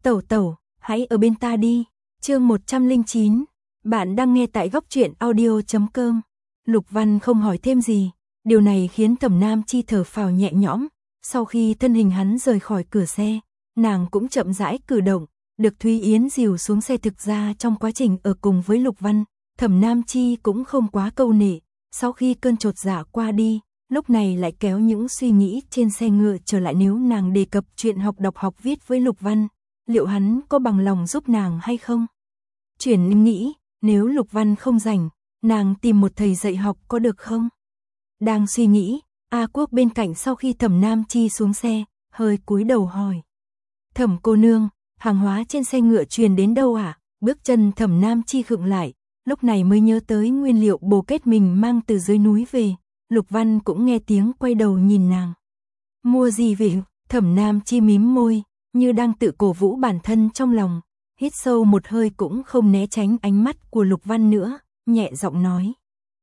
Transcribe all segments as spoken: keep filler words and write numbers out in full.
Tẩu tẩu, hãy ở bên ta đi. Chương một trăm lẻ chín. Bạn đang nghe tại góc truyện audio chấm com. Lục Văn không hỏi thêm gì, điều này khiến Thẩm Nam Chi thở phào nhẹ nhõm. Sau khi thân hình hắn rời khỏi cửa xe, nàng cũng chậm rãi cử động, được Thúy Yến dìu xuống xe. Thực ra trong quá trình ở cùng với Lục Văn, Thẩm Nam Chi cũng không quá câu nệ. Sau khi cơn chột dạ qua đi, lúc này lại kéo những suy nghĩ trên xe ngựa trở lại. Nếu nàng đề cập chuyện học đọc học viết với Lục Văn, liệu hắn có bằng lòng giúp nàng hay không? Chuyển nghĩ, nếu Lục Văn không rảnh, nàng tìm một thầy dạy học có được không? Đang suy nghĩ, A Quốc bên cạnh sau khi Thẩm Nam Chi xuống xe, hơi cúi đầu hỏi. Thẩm cô nương, hàng hóa trên xe ngựa truyền đến đâu ạ? À? Bước chân Thẩm Nam Chi khựng lại, lúc này mới nhớ tới nguyên liệu bồ kết mình mang từ dưới núi về. Lục Văn cũng nghe tiếng quay đầu nhìn nàng. Mua gì về? Thẩm Nam Chi mím môi, như đang tự cổ vũ bản thân trong lòng, hít sâu một hơi cũng không né tránh ánh mắt của Lục Văn nữa, nhẹ giọng nói.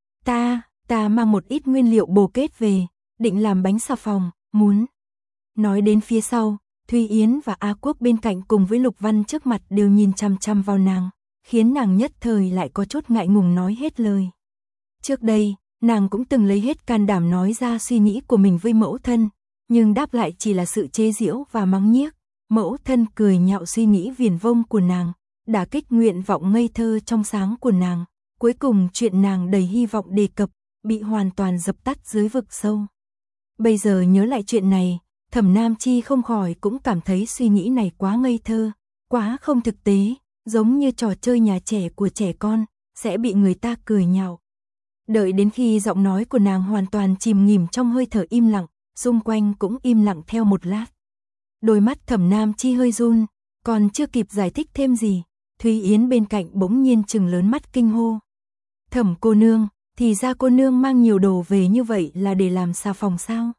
Ta, ta mang một ít nguyên liệu bồ kết về, định làm bánh xà phòng, muốn. Nói đến phía sau, Thúy Yến và A Quốc bên cạnh cùng với Lục Văn trước mặt đều nhìn chằm chằm vào nàng, khiến nàng nhất thời lại có chút ngại ngùng nói hết lời. Trước đây, nàng cũng từng lấy hết can đảm nói ra suy nghĩ của mình với mẫu thân, nhưng đáp lại chỉ là sự chế giễu và mắng nhiếc. Mẫu thân cười nhạo suy nghĩ viển vông của nàng, đả kích nguyện vọng ngây thơ trong sáng của nàng. Cuối cùng chuyện nàng đầy hy vọng đề cập, bị hoàn toàn dập tắt dưới vực sâu. Bây giờ nhớ lại chuyện này, Thẩm Nam Chi không khỏi cũng cảm thấy suy nghĩ này quá ngây thơ, quá không thực tế, giống như trò chơi nhà trẻ của trẻ con, sẽ bị người ta cười nhạo. Đợi đến khi giọng nói của nàng hoàn toàn chìm nghỉm trong hơi thở im lặng, xung quanh cũng im lặng theo một lát. Đôi mắt Thẩm Nam Chi hơi run, còn chưa kịp giải thích thêm gì, Thúy Yến bên cạnh bỗng nhiên trừng lớn mắt kinh hô. Thẩm cô nương, thì ra cô nương mang nhiều đồ về như vậy là để làm xà phòng sao?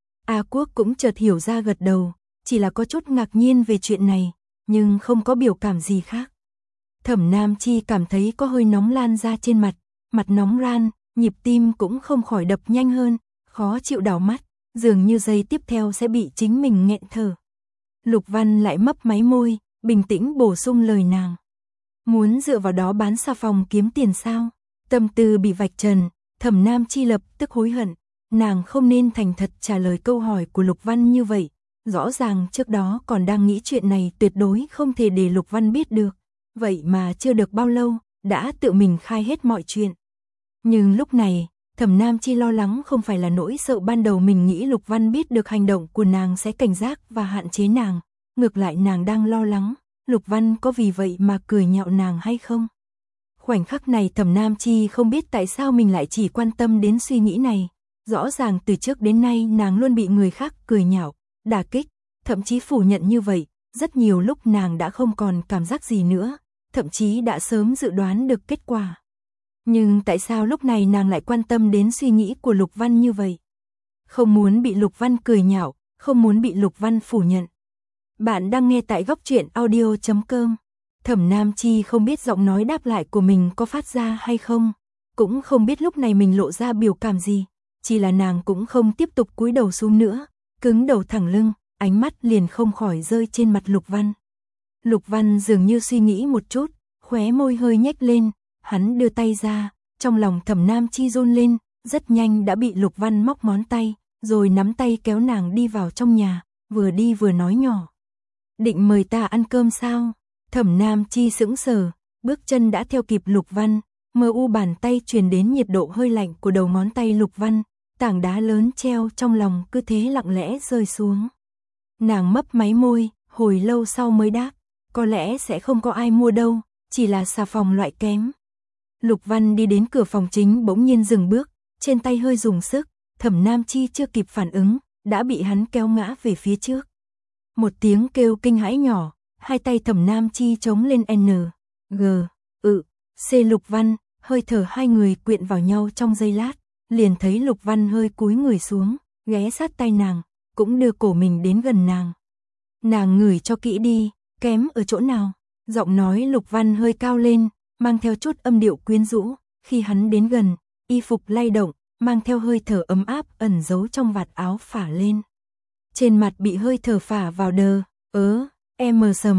A Quốc cũng chợt hiểu ra gật đầu, chỉ là có chút ngạc nhiên về chuyện này, nhưng không có biểu cảm gì khác. Thẩm Nam Chi cảm thấy có hơi nóng lan ra trên mặt, mặt nóng ran, nhịp tim cũng không khỏi đập nhanh hơn, khó chịu đảo mắt, dường như giây tiếp theo sẽ bị chính mình nghẹn thở. Lục Văn lại mấp máy môi, bình tĩnh bổ sung lời nàng. Muốn dựa vào đó bán xà phòng kiếm tiền sao? Tâm tư bị vạch trần, Thẩm Nam Chi lập tức hối hận, nàng không nên thành thật trả lời câu hỏi của Lục Văn như vậy. Rõ ràng trước đó còn đang nghĩ chuyện này tuyệt đối không thể để Lục Văn biết được. Vậy mà chưa được bao lâu, đã tự mình khai hết mọi chuyện. Nhưng lúc này, Thẩm Nam Chi lo lắng không phải là nỗi sợ ban đầu mình nghĩ Lục Văn biết được hành động của nàng sẽ cảnh giác và hạn chế nàng. Ngược lại nàng đang lo lắng, Lục Văn có vì vậy mà cười nhạo nàng hay không? Khoảnh khắc này Thẩm Nam Chi không biết tại sao mình lại chỉ quan tâm đến suy nghĩ này. Rõ ràng từ trước đến nay nàng luôn bị người khác cười nhạo, đả kích, thậm chí phủ nhận như vậy. Rất nhiều lúc nàng đã không còn cảm giác gì nữa, thậm chí đã sớm dự đoán được kết quả. Nhưng tại sao lúc này nàng lại quan tâm đến suy nghĩ của Lục Văn như vậy? Không muốn bị Lục Văn cười nhạo, không muốn bị Lục Văn phủ nhận. Bạn đang nghe tại góc truyện audio chấm com. Thẩm Nam Chi không biết giọng nói đáp lại của mình có phát ra hay không, cũng không biết lúc này mình lộ ra biểu cảm gì, chỉ là nàng cũng không tiếp tục cúi đầu xuống nữa, cứng đầu thẳng lưng, ánh mắt liền không khỏi rơi trên mặt Lục Văn. Lục Văn dường như suy nghĩ một chút, khóe môi hơi nhếch lên, hắn đưa tay ra, trong lòng Thẩm Nam Chi run lên, rất nhanh đã bị Lục Văn móc ngón tay, rồi nắm tay kéo nàng đi vào trong nhà, vừa đi vừa nói nhỏ. Định mời ta ăn cơm sao? Thẩm Nam Chi sững sờ, bước chân đã theo kịp Lục Văn, mờ u bàn tay truyền đến nhiệt độ hơi lạnh của đầu ngón tay Lục Văn, tảng đá lớn treo trong lòng cứ thế lặng lẽ rơi xuống. Nàng mấp máy môi, hồi lâu sau mới đáp, có lẽ sẽ không có ai mua đâu, chỉ là xà phòng loại kém. Lục Văn đi đến cửa phòng chính bỗng nhiên dừng bước, trên tay hơi dùng sức, Thẩm Nam Chi chưa kịp phản ứng, đã bị hắn kéo ngã về phía trước. Một tiếng kêu kinh hãi nhỏ, hai tay Thẩm Nam Chi chống lên N, G, ự, C. Lục Văn, hơi thở hai người quyện vào nhau trong giây lát, liền thấy Lục Văn hơi cúi người xuống, ghé sát tai nàng, cũng đưa cổ mình đến gần nàng. Nàng ngửi cho kỹ đi, kém ở chỗ nào? Giọng nói Lục Văn hơi cao lên, mang theo chút âm điệu quyến rũ, khi hắn đến gần, y phục lay động, mang theo hơi thở ấm áp ẩn giấu trong vạt áo phả lên. Trên mặt bị hơi thở phả vào đờ, ớ, em mờ sầm,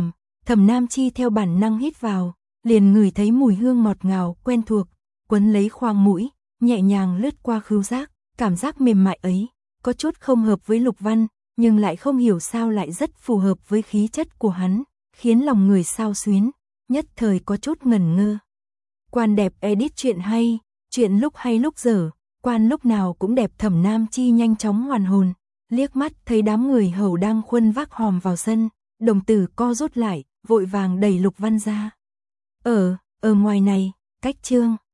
Thẩm Nam Chi theo bản năng hít vào, liền ngửi thấy mùi hương ngọt ngào quen thuộc, quấn lấy khoang mũi, nhẹ nhàng lướt qua khứu giác, cảm giác mềm mại ấy, có chút không hợp với Lục Văn, nhưng lại không hiểu sao lại rất phù hợp với khí chất của hắn, khiến lòng người xao xuyến, nhất thời có chút ngẩn ngơ. Quan đẹp edit chuyện hay, chuyện lúc hay lúc dở, quan lúc nào cũng đẹp. Thẩm Nam Chi nhanh chóng hoàn hồn, liếc mắt thấy đám người hầu đang khuân vác hòm vào sân, đồng tử co rút lại, vội vàng đẩy Lục Văn ra. Ở, ở ngoài này, cách Trương